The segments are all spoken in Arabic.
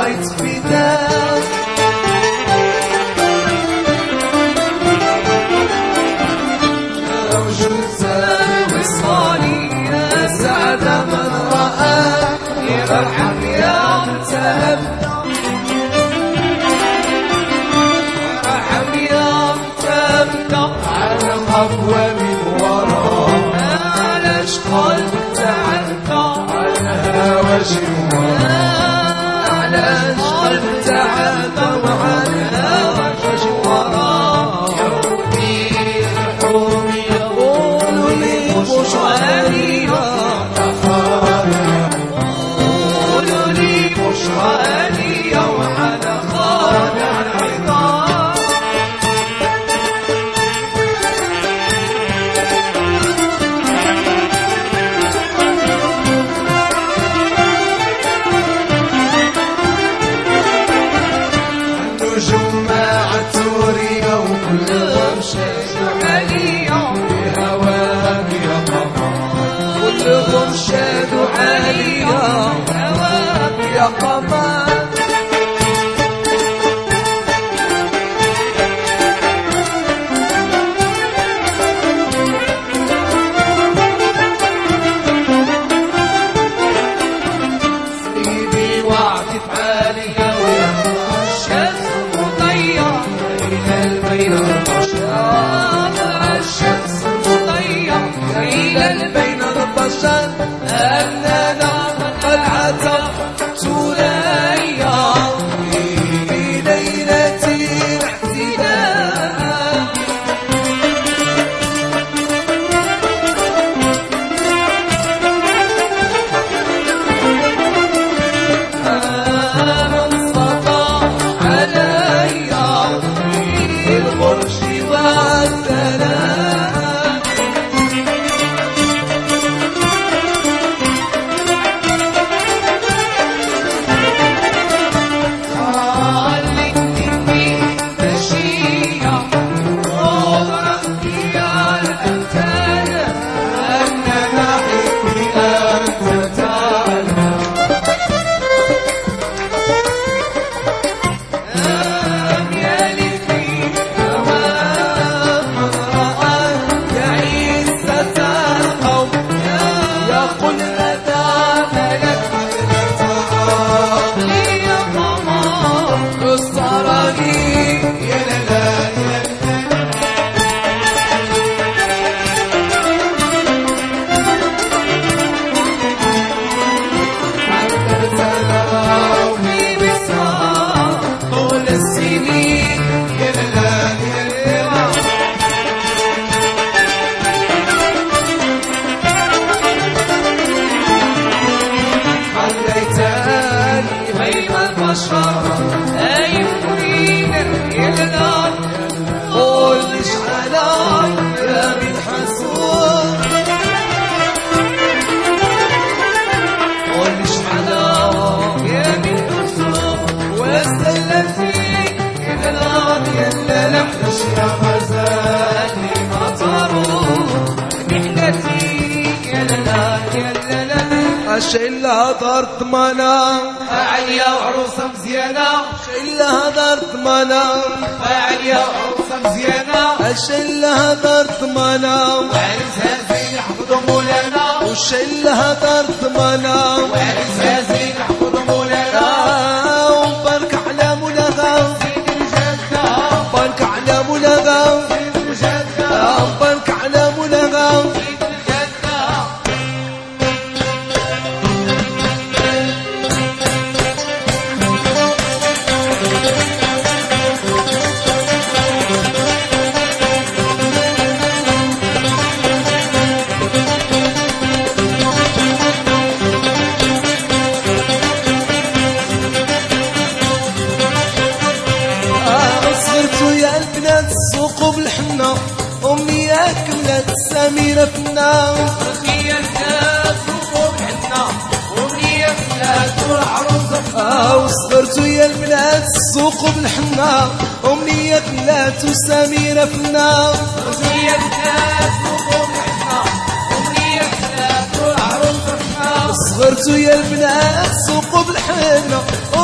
رايت فداك ارحم يا متهبنا ارحم يا متهبنا على الخطوة من وراء علاش قلبك تعبنا على هواش وراء علاش قلبك تعبنا وعلى هواش وراء يرحمي يقولوا لي مش غالية غالية وعلى خانع العظام النجوم عالتورية وكلهم شادوا عالية بهواك يا قمر كلهم شادوا عالية بهواك يا قمر أننا قلعة ثريا في ليلة الاحتلال من سطع علي في الغرش والسلام شيلها دارت منا عليا وعروسة مزيانة شيلها دارت منا عليا وعروسة مزيانة شيلها دارت منا وعرسها زين حفظ مولانا وشيلها دارت منا وعرسها زين حفظ مولانا وبارك على مولاها زين الجدة بارك على مولاها زين الجدة بارك على مولاها زين الجدة بالحنة أمي كملت سميرة فينا أخي الناس وبحنا أمي كملت والعروسة وصغرت يا البنات السوق بالحنة أمنية كملت وسميرة فينا أخي الناس وبحنا أمي كملت والعروسة صغرت يا البنات السوق بالحنة أمنية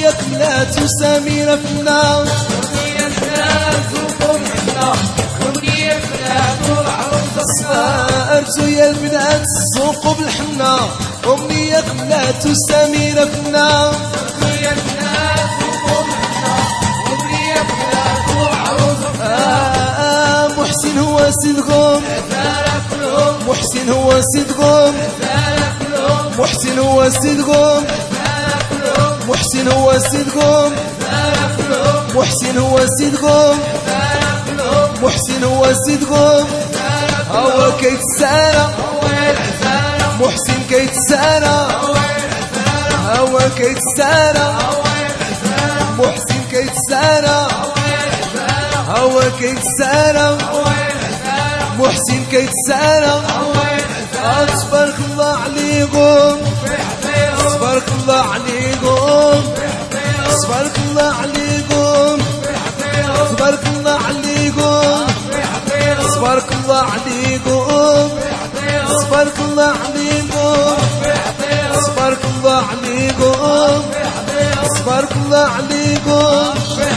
كلات وسميرة في النار أمنية كلات وقوم حنا أمنية كلات والعروسة أرجو يا البنات السوق بالحنا أمنية كلات وسميرة في النار أمنية كلات وقوم حنا أمنية كلات والعروسة محسن هو صدقهم محسن هو صدقهم محسن هو صدقهم محسن هو صدقهم محسن هو صدقهم محسن هو صدقهم هو كيتسارى محسن كيتسارى هو كيتسارى محسن كيتسارى هو كيتسارى محسن كيتسارى تبارك الله عليكم تبارك الله عليكم تبارك الله عليكم تبارك الله عليكم تبارك الله عليكم تبارك الله عليكم تبارك الله عليكم تبارك الله عليكم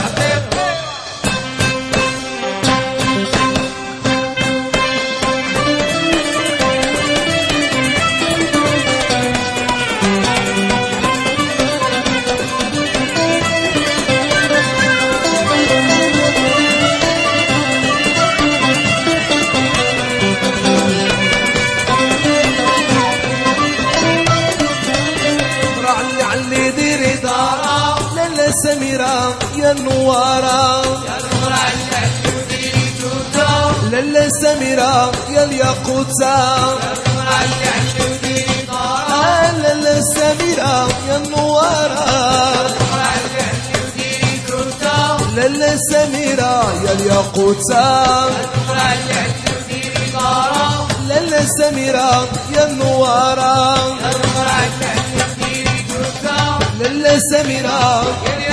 سميرة يا نوارة يا نور على الحدودي توتا لالا سميرة يا الياقوتة يا نور على الحدودي طارة لالا سميرة يا نوارة نور على الحدودي توتا لالا سميرة يا الياقوتة نور على الحدودي طارة لالا سميرة يا نوارة يا نور على الحدودي توتا لالا سميرة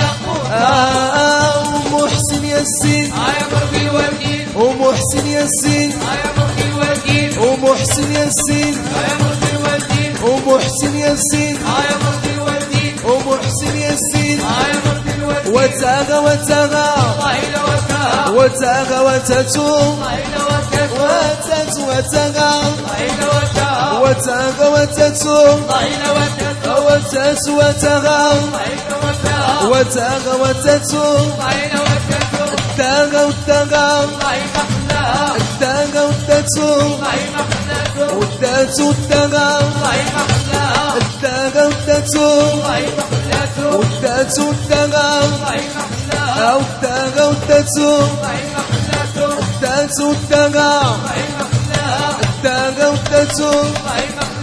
ومحسن ياسين يا مربي الوكيل ومحسن ياسين يا مربي الوكيل ومحسن ياسين يا مربي الوكيل ومحسن ياسين يا مربي الوكيل ومحسن ياسين يا مربي الوكيل وتاغا وتاغا طايلة وتاغا وتاغا وتاتو طايلة وتاغا وتاتو وتاغا طايلة وتاغا وتاغا وتاتو طايلة وتاغا وتاتو وتاغا طايلة وتاغا وتاغا وتاتو طايلة وتاغا تاغا وتاغا طايلة خلاها تاغا وتاتو طايلة خلاها وتاتو تاغا طايلة خلاها تاغا وتاتو طايلة خلاها وتاتو تاغا طايلة خلاها أو تاغا وتاتو طايلة خلاها تاتو تاغا طايلة خلاها تاغا وتاتو طايلة خلاها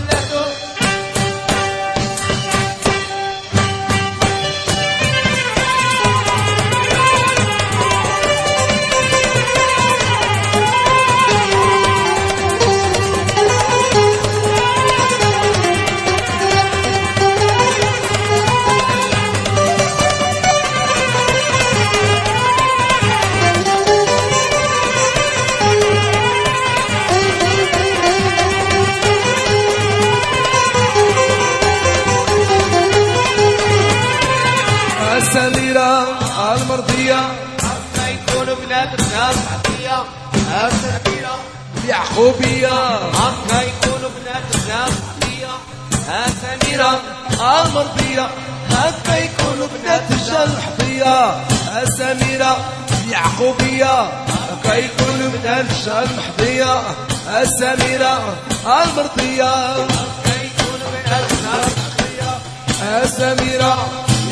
سميرة المرضية ما يكونوا بنات الناس عطية سميرة يعقوبية ما يكونوا بنات الناس عطية سميرة المرضية هكا يكونوا بنات الجرحبية سميرة يعقوبية هكا يكونوا بنات الجرحبية سميرة المرضية ما يكونوا بنات الناس عطية سميرة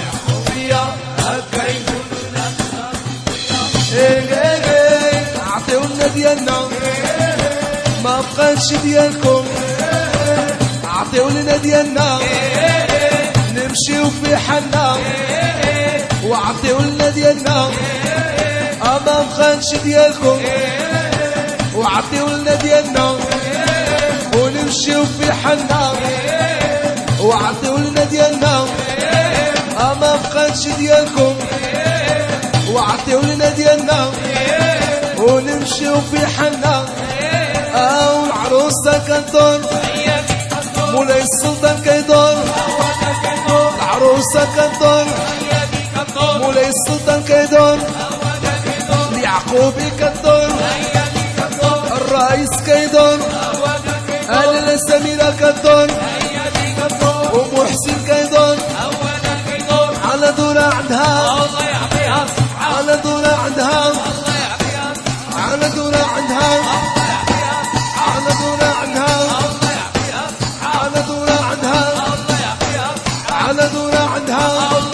هكا يكونوا بنات الناس عطيونا ديالنا ما بقاش ديالكم عطيونا ديالنا نمشيو في حالنا وعطيونا ديالنا ما بقاش ديالكم وعطيونا ديالنا ونمشيو في حالنا وعطيونا ديالنا ما بقاش ديالكم وعطيو لنا ديالنا ونمشيو في حالنا العروسة كدور مولاي السلطان كيدور العروسة كدور كيدور ليعقوبي كدور الرئيس كيدور أهل سميرة كدور ومحسن كيدور على دور عندها على دور عندها على دور عندها على دور عندها على دور عندها على دور عندها